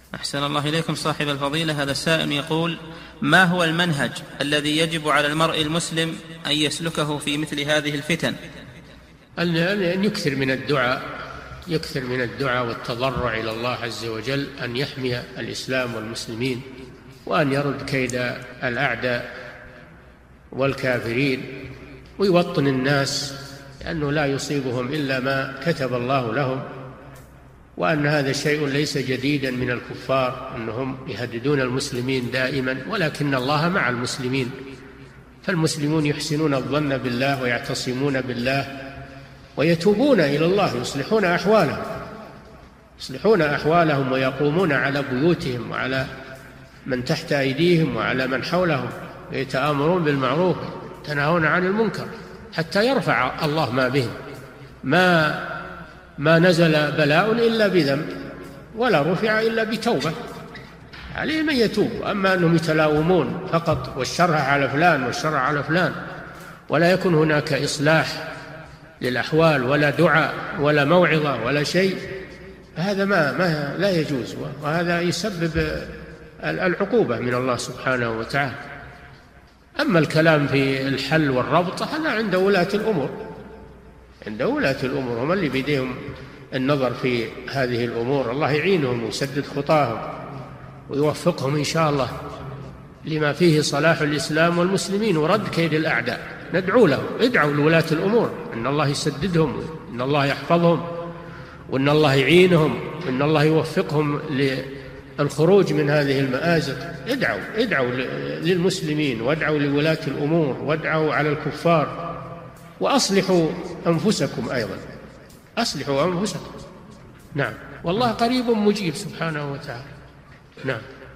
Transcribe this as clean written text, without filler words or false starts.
أحسن الله إليكم صاحب الفضيلة. هذا السائل يقول: ما هو المنهج الذي يجب على المرء المسلم أن يسلكه في مثل هذه الفتن؟ أن يكثر من الدعاء والتضرع إلى الله عز وجل أن يحمي الإسلام والمسلمين، وأن يرد كيد الأعداء والكافرين، ويوطن الناس لأنه لا يصيبهم إلا ما كتب الله لهم، وأن هذا شيء ليس جديدا من الكفار أنهم يهددون المسلمين دائما، ولكن الله مع المسلمين، فالمسلمون يحسنون الظن بالله ويعتصمون بالله ويتوبون إلى الله، يصلحون أحوالهم ويقومون على بيوتهم وعلى من تحت أيديهم وعلى من حولهم، يتآمرون بالمعروف يتناهون عن المنكر حتى يرفع الله ما بهم. ما نزل بلاء إلا بذنب ولا رفع إلا بتوبة، عليه من يتوب. أما أنهم يتلاومون فقط والشر على فلان والشر على فلان، ولا يكون هناك إصلاح للأحوال ولا دعاء ولا موعظة ولا شيء، هذا ما لا يجوز، وهذا يسبب العقوبة من الله سبحانه وتعالى. أما الكلام في الحل والربط هذا عند ولاة الأمور، هم اللي بيديهم النظر في هذه الأمور. الله يعينهم ويسدد خطاهم ويوفقهم إن شاء الله لما فيه صلاح الإسلام والمسلمين ورد كيد الأعداء. ندعو لهم، ادعوا لولاة الأمور إن الله يسددهم، إن الله يحفظهم، وإن الله يعينهم، وإن الله يوفقهم للخروج من هذه المآزق. ادعوا للمسلمين، وادعوا لولاة الأمور، وادعوا على الكفار، وأصلحوا أنفسكم أيضا، أصلحوا أنفسكم. نعم، والله قريب مجيب سبحانه وتعالى. نعم.